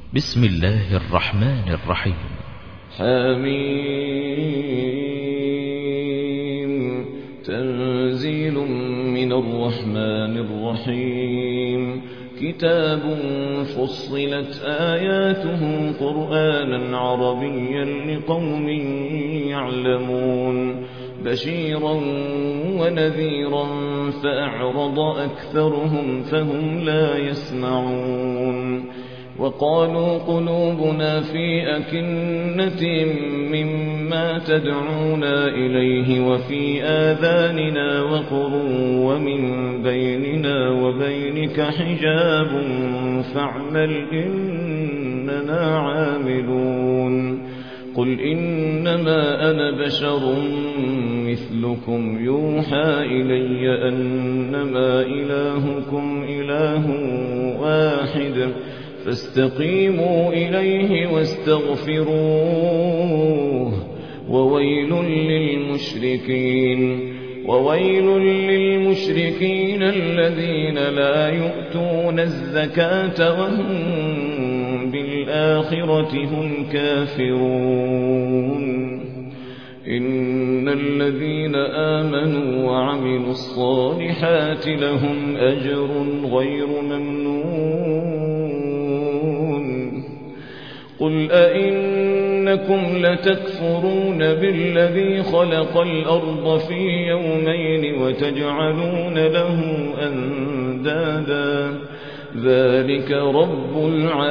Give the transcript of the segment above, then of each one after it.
بسم الله الرحمن الرحيم. حميم. تنزيل من الرحمن الرحيم. كتاب فصلت آياته قرآنا عربيا لقوم يعلمون بشيرا ونذيرا فأعرض أكثرهم فهم لا يسمعون. وقالوا قلوبنا في أكنة مما تدعونا إليه وفي آذاننا وقر ومن بيننا وبينك حجاب فاعمل إننا عاملون. قل إنما أنا بشر مثلكم يوحى إلي أنما إلهكم إله واحد فاستقيموا إليه واستغفروه. وويل للمشركين الذين لا يؤتون الزكاة وهم بالآخرة هم كافرون. إن الذين آمنوا وعملوا الصالحات لهم أجر غير ممنون. قل أئنكم لتكفرون بالذي خلق الأرض في يومين وتجعلون له أندادا ذلك رب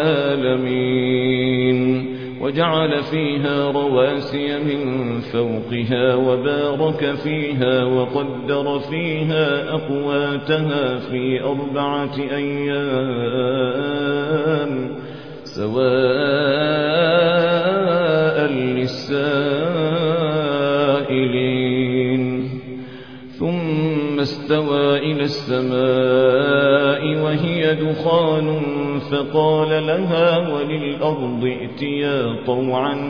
العالمين. وجعل فيها رواسي من فوقها وبارك فيها وقدر فيها أقواتها في 4 أيام سواء للسائلين. ثم استوى إلى السماء وهي دخان فقال لها وللأرض ائتيا طوعا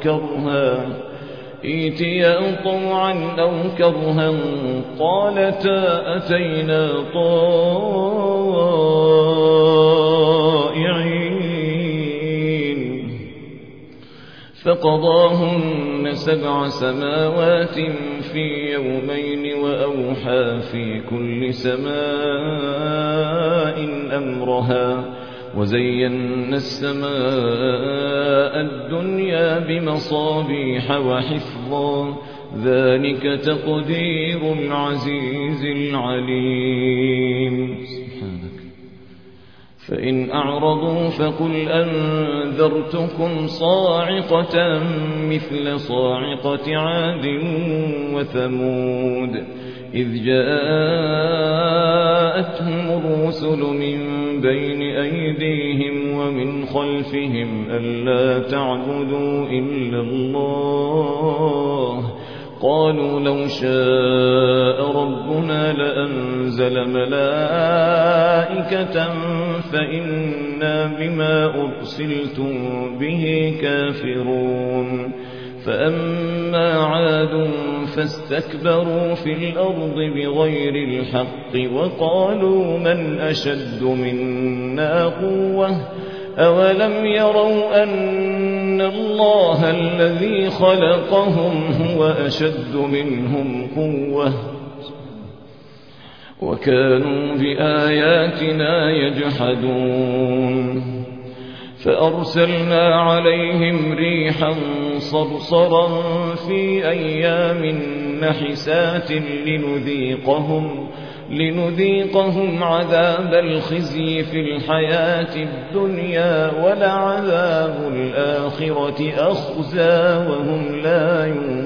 أو كرها قالتا أتينا طائعين. فقضاهن 7 سماوات في يومين وأوحى في كل سماء أمرها وزينا السماء الدنيا بمصابيح وحفظا ذلك تقدير العزيز العليم. فإن أعرضوا فقل أنذرتكم صاعقة مثل صاعقة عاد وثمود إذ جاءتهم الرسل من بين أيديهم ومن خلفهم ألا تعبدوا إلا الله قالوا لو شاء ربنا لأنزل ملائكة فإنا بما أرسلتم به كافرون. فأما عاد فاستكبروا في الأرض بغير الحق وقالوا من أشد منا قوة أولم يروا أن الله الذي خلقهم هو أشد منهم قوة وكانوا بآياتنا يجحدون. فأرسلنا عليهم ريحا صرصرا في أيام نحسات لنذيقهم عذاب الخزي في الحياة الدنيا ولعذاب الآخرة أخزى وهم لا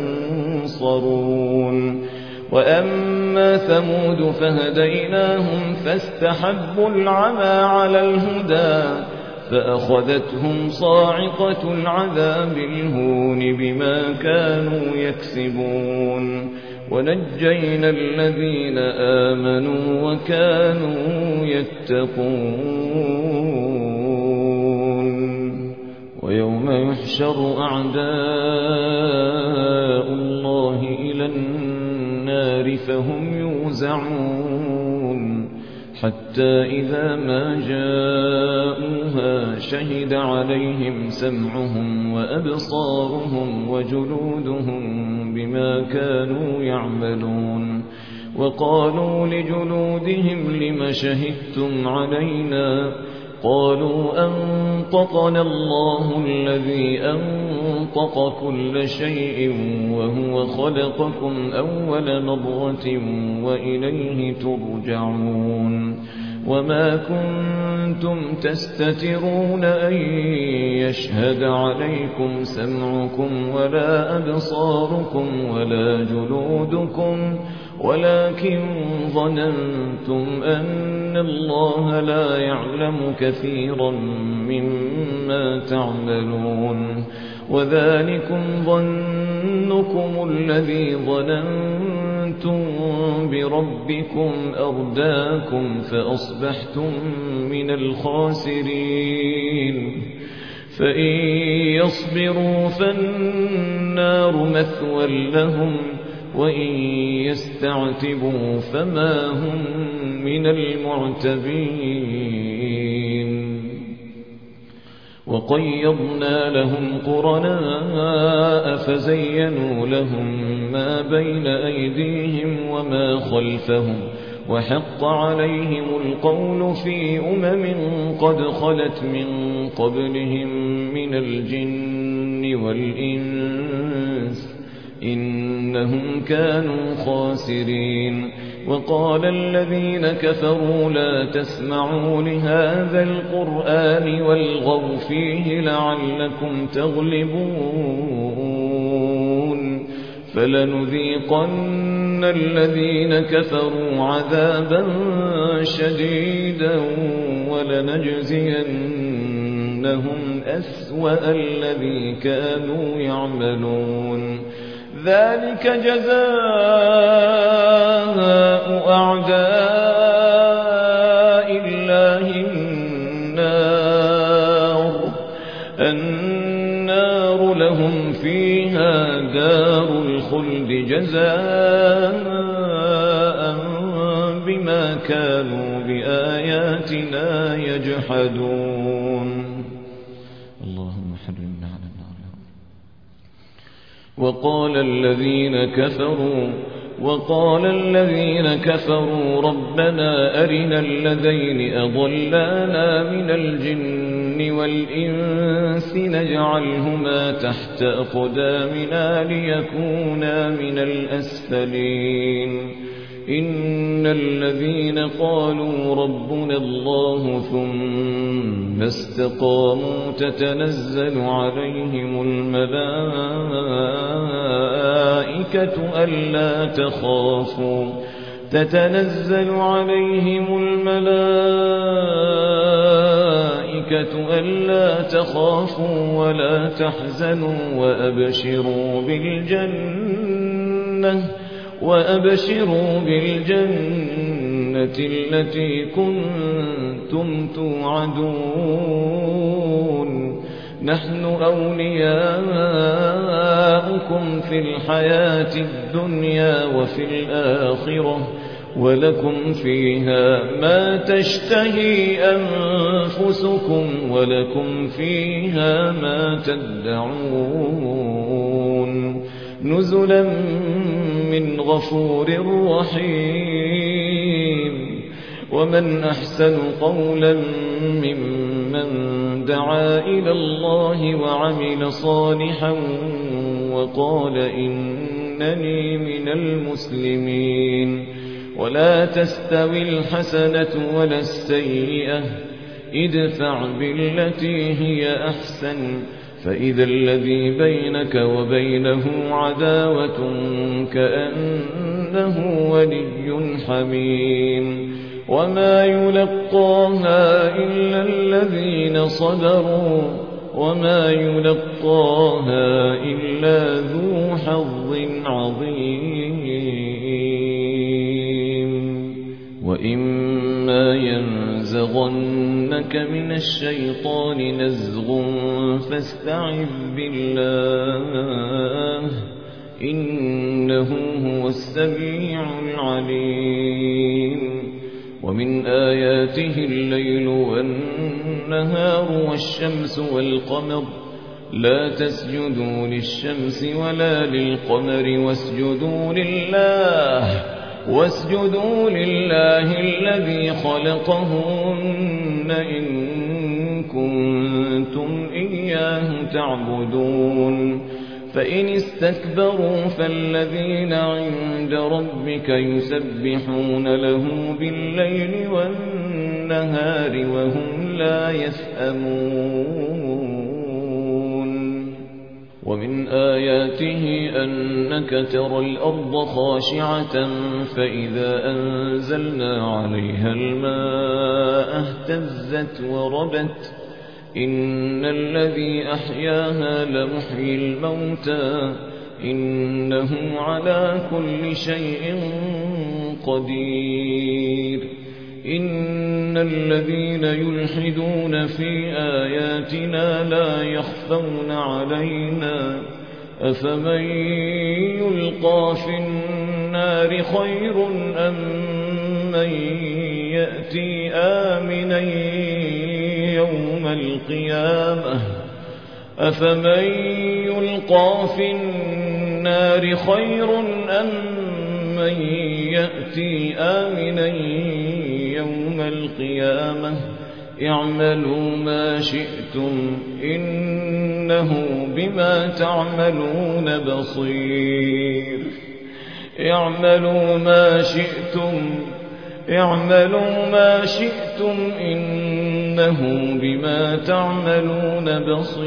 ينصرون. وأما ثمود فهديناهم فاستحبوا العمى على الهدى فأخذتهم صاعقة العذاب الهون بما كانوا يكسبون. ونجينا الذين آمنوا وكانوا يتقون. ويوم يحشر أعداء الله إلى النار فهم يوزعون حتى إذا ما جاءوها شهد عليهم سمعهم وأبصارهم وجلودهم بما كانوا يعملون وقالوا لجلودهم لم شهدتم علينا قالوا أنطقنا الله الذي أنطق كل شيء وهو خلقكم أول مرة وإليه ترجعون وما كنتم تستترون أن يشهد عليكم سمعكم ولا أبصاركم ولا جلودكم ولكن ظننتم أن الله لا يعلم كثيرا مما تعملون وذلكم ظنكم الذي ظننتم بربكم أرداكم فأصبحتم من الخاسرين فإن يصبروا فالنار مثوى لهم وإن يستعتبوا فما هم من المعتبين وقيضنا لهم قرناء فزينوا لهم ما بين أيديهم وما خلفهم وحق عليهم القول في قد خلت من قبلهم من الجن والإنس إنهم كانوا خاسرين وقال الذين كفروا لا تسمعوا لهذا القرآن والغوا فيه لعلكم تغلبون فلنذيقن الذين كفروا عذابا شديدا ولنجزينهم أسوأ الذي كانوا يعملون ذلك جزاء أعداء الله النار لهم فيها دار الخلد جزاء بما كانوا بآياتنا يجحدون اللهم حرمنا على النار وقال الذين كفروا ربنا أرنا الذين أضلانا من الجن والإنس نجعلهما تحت أقدامنا ليكونا من الأسفلين إن الذين قالوا ربنا الله ثم استقاموا تتنزل عليهم الملائكة ألا تخافوا ولا تحزنوا وأبشروا بالجنة التي كنتم توعدون نحن أولياؤكم في الحياة الدنيا وفي الآخرة ولكم فيها ما تشتهي أنفسكم ولكم فيها ما تدعون نزلا من غفور رحيم ومن أحسن قولا ممن دعا إلى الله وعمل صالحا وقال إنني من المسلمين ولا تستوي الحسنة ولا السيئة ادفع بالتي هي أحسن فإذا الذي بينك وبينه عداوة كأنه ولي حميم وما يلقاها إلا الذين صبروا وما يلقاها إلا ذو حظ عظيم وإما ينزغنك من الشيطان نزغ فاستعذ بالله إنه هو السميع العليم ومن آياته الليل والنهار والشمس والقمر لا تسجدوا للشمس ولا للقمر واسجدوا لله الذي خلقهن إن كنتم إياه تعبدون فإن استكبروا فالذين عند ربك يسبحون له بالليل والنهار وهم لا يسأمون ومن آياته أنك ترى الأرض خاشعة فإذا أنزلنا عليها الماء اهتزت وربت إن الذي أحياها لمحيي الموتى إنه على كل شيء قدير إن الذين يلحدون في آياتنا لا يخفون علينا أفمن يلقى في النار خير أم من يأتي آمنا يوم القيامة أفمن يلقى في النار خير أم من يأتي آمنا يوم القيامة اعملوا ما شئتم إنه بما تعملون بصير اعملوا ما شئتم إنه بما تعملون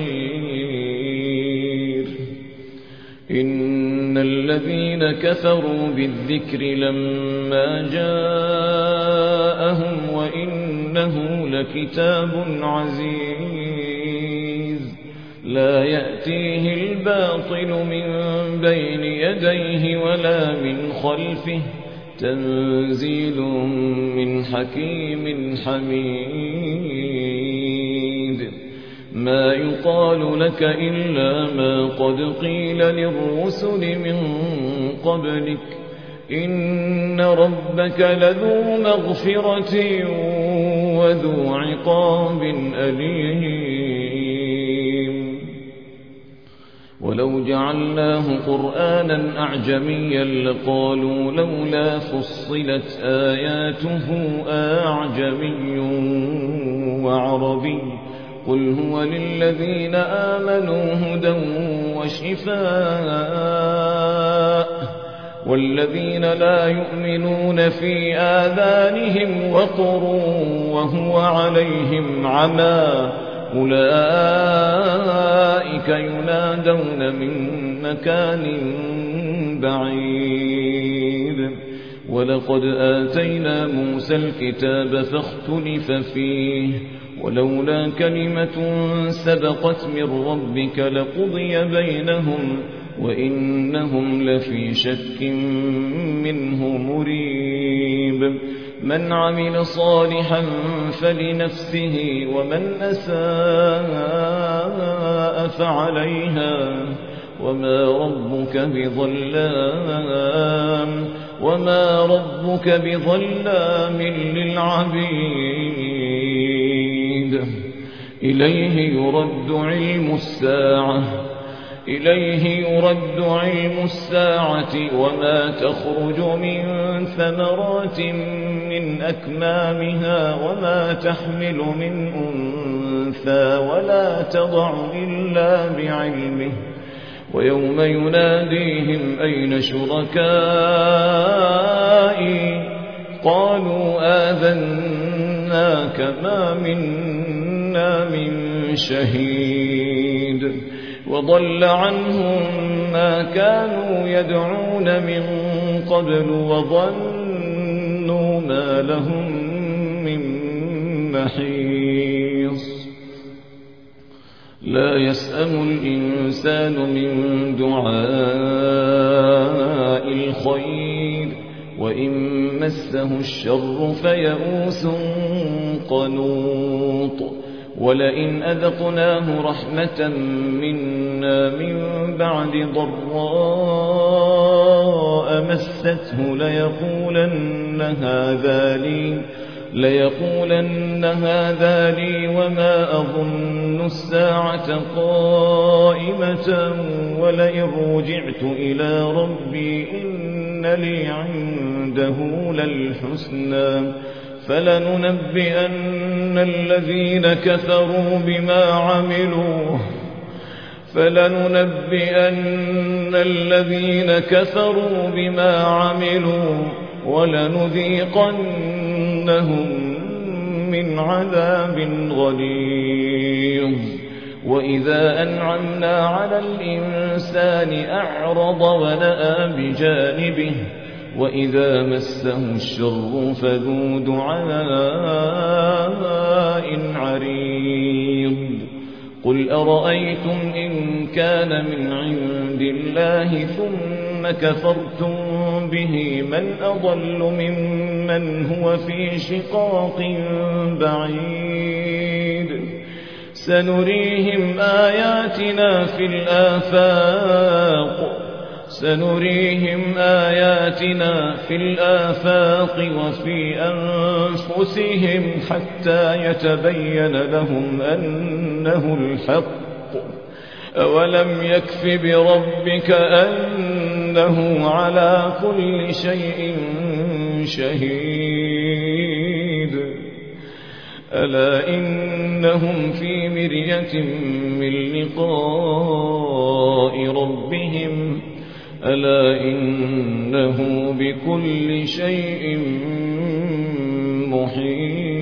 بصير إن الذين كفروا بالذكر لما جاءهم وإنه لكتاب عزيز لا يأتيه الباطل من بين يديه ولا من خلفه تنزيل من حكيم حميد ما يقال لك إلا ما قد قيل للرسل من قبلك إن ربك لذو مغفرة وذو عقاب أليم ولو جعلناه قرآنا أعجميا لقالوا لولا فصلت آياته أعجمي وعربي قل هو للذين آمنوا هدى وشفاء والذين لا يؤمنون في آذانهم وقر وهو عليهم عمى أولئك ينادون من مكان بعيد ولقد آتينا موسى الكتاب فاختلف فيه ولولا كلمة سبقت من ربك لقضي بينهم وإنهم لفي شك منه مريب من عمل صالحا فلنفسه ومن أساء فعليها وما ربك بظلام للعبيد إليه يرد علم الساعة وما تخرج من ثمرات من أكمامها وما تحمل من أنثى ولا تضع إلا بعلمه ويوم يناديهم أين شركائي قالوا آذناك ما منا من شهيد وضل عنهم ما كانوا يدعون من قبل وظنوا ما لهم من محيص لا يسأم الإنسان من دعاء الخير وإن مسه الشر فيئوس قنوط ولئن أذقناه رحمة منا من بعد ضراء مسته ليقولن ليقولن هذا لي وما أظن الساعة قائمة ولئن رجعت إلى ربي إن لي عنده للحسنى فلننبئن الذين كفروا بما عملوا ولنذيقنهم من عذاب غليظ وإذا أنعمنا على الإنسان أعرض ونأى بجانبه وإذا مسه الشر فذو دعاء عريض قل أرأيتم إن كان من عند الله ثم كفرتم به من أضل ممن هو في شقاق بعيد سنريهم آياتنا في الآفاق وفي أنفسهم حتى يتبين لهم أنه الحق أولم يكف بربك أنه على كل شيء شهيد ألا إنهم في مرية من لقاء ربهم ألا إنه بكل شيء محيط